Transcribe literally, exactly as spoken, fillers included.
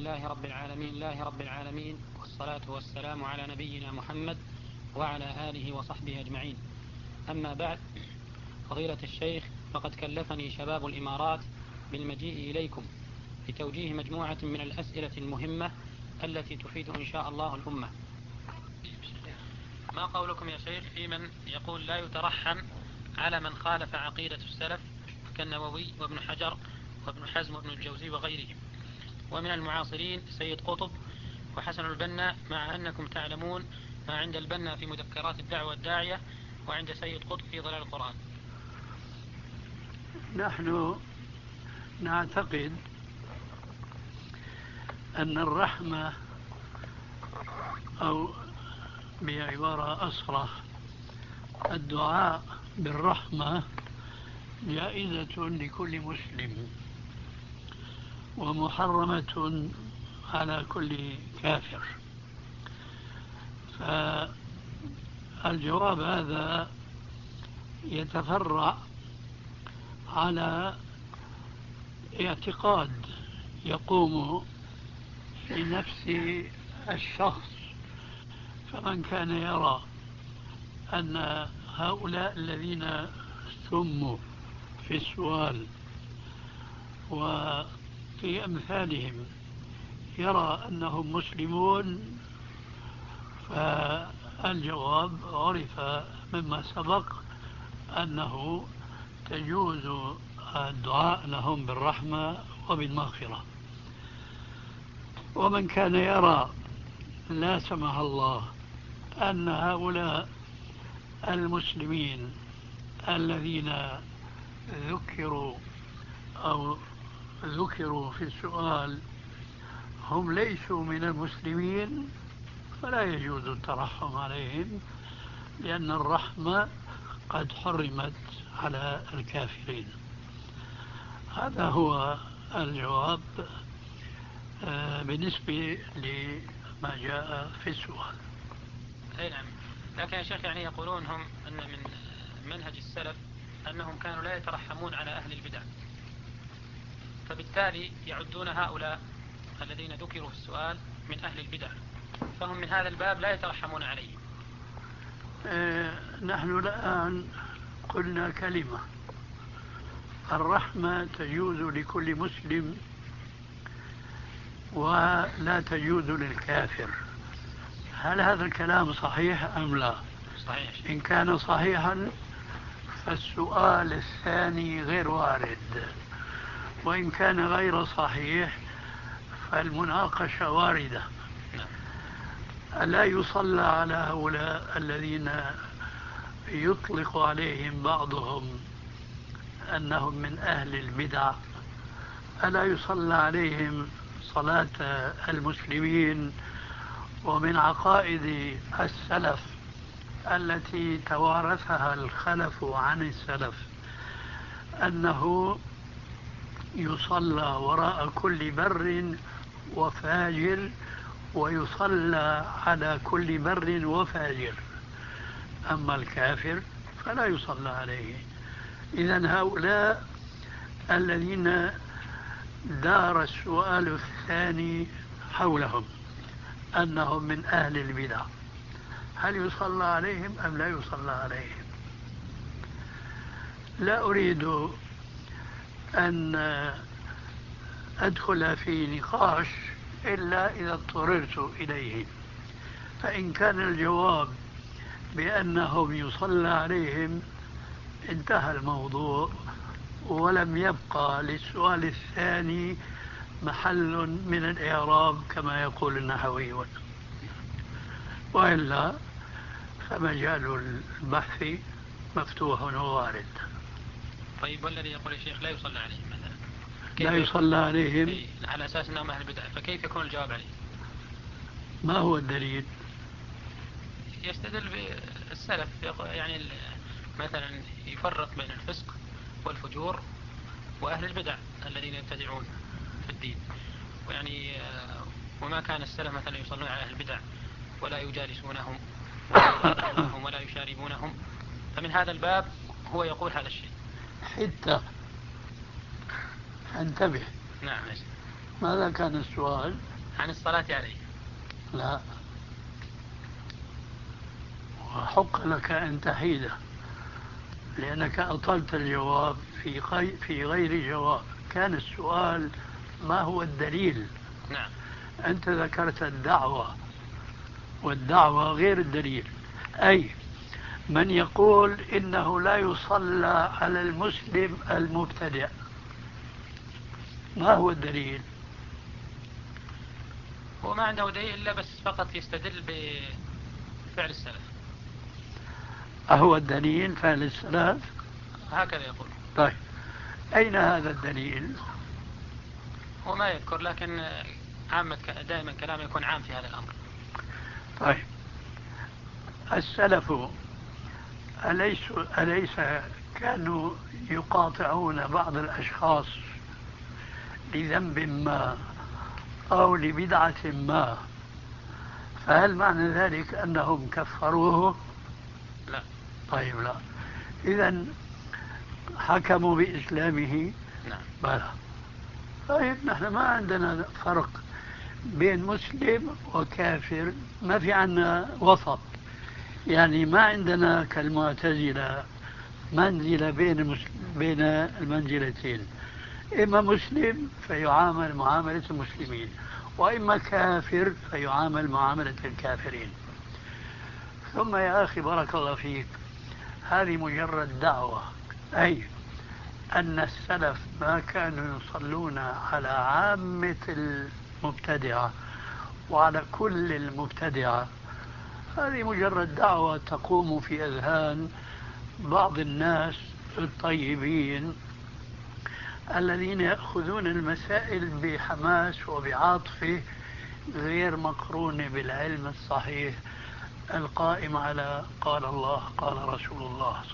لله رب العالمين الله رب العالمين والصلاة والسلام على نبينا محمد وعلى آله وصحبه أجمعين. أما بعد، فضيلة الشيخ، فقد كلفني شباب الإمارات بالمجيء إليكم لتوجيه مجموعة من الأسئلة المهمة التي تفيد إن شاء الله الأمة. ما قولكم يا شيخ في من يقول لا يترحم على من خالف عقيدة السلف كالنووي وابن حجر وابن حزم وابن الجوزي وغيرهم، ومن المعاصرين سيد قطب وحسن البنا، مع أنكم تعلمون ما عند البنا في مذكرات الدعوة الداعية وعند سيد قطب في ظلال القرآن؟ نحن نعتقد أن الرحمة، أو بعبارة أصرح الدعاء بالرحمة، جائزة لكل مسلم ومحرمة على كل كافر. فالجواب هذا يتفرع على اعتقاد يقوم في نفس الشخص. فمن كان يرى أن هؤلاء الذين سموا في السؤال وفي أمثالهم يرى أنهم مسلمون، فالجواب عرف مما سبق أنه تجوز الدعاء لهم بالرحمة وبالمغفرة. ومن كان يرى لا سمح الله أن هؤلاء المسلمين الذين ذكروا أو ذكروا في السؤال هم ليسوا من المسلمين، فلا يجوز الترحم عليهم، لأن الرحمة قد حرمت على الكافرين. هذا هو الجواب بالنسبة لما جاء في السؤال. أي نعم، لكن يا شيخ يعني يقولون هم أن من منهج السلف أنهم كانوا لا يترحمون على أهل البدع، فبالتالي يعدون هؤلاء الذين ذكروا في السؤال من أهل البدع، فهم من هذا الباب لا يترحمون عليهم. اه نحن الآن قلنا كلمة: الرحمة تجوز لكل مسلم ولا تجوز للكافر. هل هذا الكلام صحيح أم لا؟ صحيح. إن كان صحيحا فالسؤال الثاني غير وارد، وإن كان غير صحيح فالمناقشة واردة. ألا يصلى على هؤلاء الذين يطلق عليهم بعضهم أنهم من أهل البدع؟ ألا يصلى عليهم صلاة المسلمين؟ ومن عقائد السلف التي توارثها الخلف عن السلف أنه يصلى وراء كل بر وفاجر ويصلى على كل بر وفاجر، أما الكافر فلا يصلى عليه. إذن هؤلاء الذين دار السؤال الثاني حولهم أنهم من أهل البدع، هل يصلى عليهم أم لا يصلى عليهم؟ لا أريد أن أدخل في نقاش إلا إذا اضطررت إليه. فإن كان الجواب بأنهم يصلى عليهم انتهى الموضوع، ولم يبقى للسؤال الثاني محل من الإعراب كما يقول النحويون، وإلا فمجال البحث مفتوح ووارد. طيب، والذي يقول يا شيخ لا يصلى عليهم مثلا، لا يصلى عليهم على أساس أنهم أهل بدع، فكيف يكون الجواب عليه؟ ما هو الدليل؟ يستدل بالسلف، يعني مثلا يفرق بين الفسق والفجور وأهل البدع الذين يبتدعون في الدين، ويعني وما كان السلف مثلا يصلون على أهل البدع ولا يجالسونهم ولا يشاربونهم، فمن هذا الباب هو يقول هذا الشيء. حتى انتبه. نعم. ماذا كان السؤال؟ عن الصلاة عليه. لا، وحق لك أن تحيده لأنك أطلت الجواب في غي- في غير جواب. كان السؤال ما هو الدليل؟ نعم. أنت ذكرت الدعوة، والدعوة غير الدليل. أي من يقول إنه لا يصلى على المسلم المبتدع، ما هو الدليل؟ هو ما عنده دليل إلا بس فقط يستدل بفعل السلف. أهو الدليل فعل السلف؟ هكذا يقول. طيب أين هذا الدليل؟ هو ما يذكر، لكن عامة دائما كلامه يكون عام في هذا الأمر. طيب السلف أليس, أليس كانوا يقاطعون بعض الأشخاص لذنب ما أو لبدعة ما، فهل معنى ذلك أنهم كفروه؟ لا. طيب لا، إذن حكموا بإسلامه؟ نعم. بلى. طيب نحن ما عندنا فرق بين مسلم وكافر، ما في عنا وسط، يعني ما عندنا كالمعتزلة منزلة بين المسلم بين المنزلتين، إما مسلم فيعامل معاملة المسلمين، وإما كافر فيعامل معاملة الكافرين. ثم يا أخي بارك الله فيك، هذه مجرد دعوة، أي أن السلف ما كانوا يصلون على عامة المبتدعة وعلى كل المبتدعة. هذه مجرد دعوة تقوم في أذهان بعض الناس الطيبين الذين يأخذون المسائل بحماس وبعاطفة غير مقرونة بالعلم الصحيح القائم على قال الله قال رسول الله.